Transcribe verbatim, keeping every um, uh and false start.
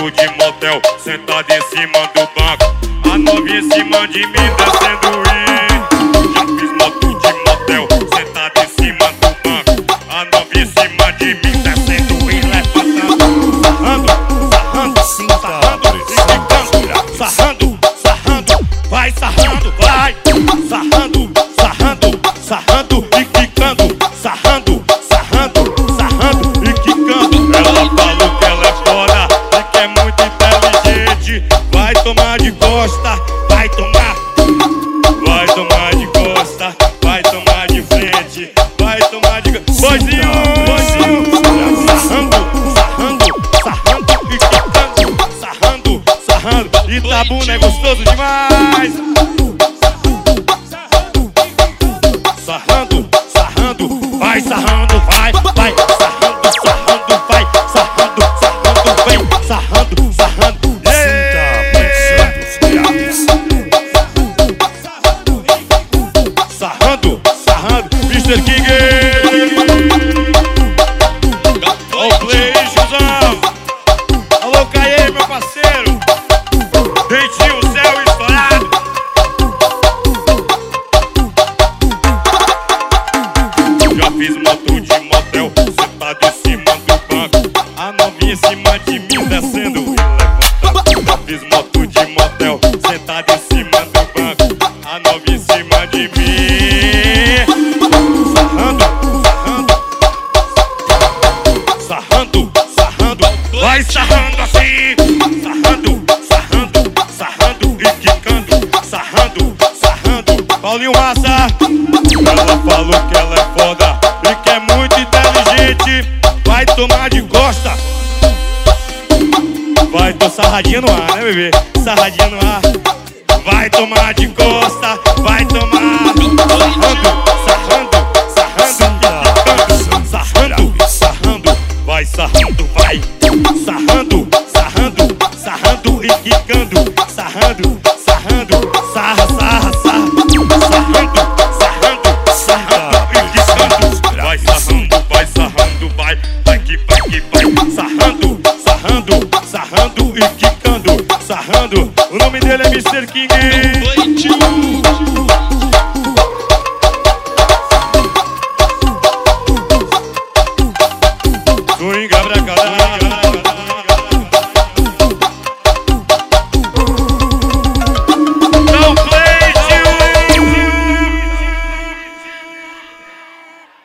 moto de motel, sentada em cima do banco. A novinha em cima de mim descendo e já fiz moto de motel, sentada em cima do banco. A novinha em cima de mim descendo e levantando. Sarrando, sarrando, sarrando, sarrando, sarrando, vai sarrando, vai sarrando, sarrando, sarrando e quicando, sarrando, sarrando, sarrando e quicando. Ela falou que ela é foda e que é muito inteligente. Vai tomar de costa, vai tomar, vai tomar de costa, vai tomar de frente, vai tomar de boizinho, boizinho, sarrando, sarrando, sarrando e quicando, sarrando, sarrando. Itabuna é gostoso demais. Sarrando, sarrando, vai sarrando, vai, vai, sarrando, sarrando, vai, sarrando, sarrando, vem, sarrando, sarrando. Sarrando, sarrando, mister King. Ô play, Josão. Alô, Caê, meu parceiro. Dentinho, céu estourado. Já fiz moto de motel, sentado em cima do banco. A novinha em cima de mim descendo e levantando. Já fiz moto de motel, sentado em cima do banco. A novinha em cima de mim, sarrando, sarrando, sarrando, sarrando, vai sarrando assim, sarrando, sarrando, sarrando e quicando, sarrando, sarrando. Paulinho Massa, ela falou que ela é foda e que é muito inteligente. Vai tomar de costa, vai, tô sarradinha no ar, né, bebê? Sarradinha no ar. Vai tomar de costa, vai tomar, sarrando.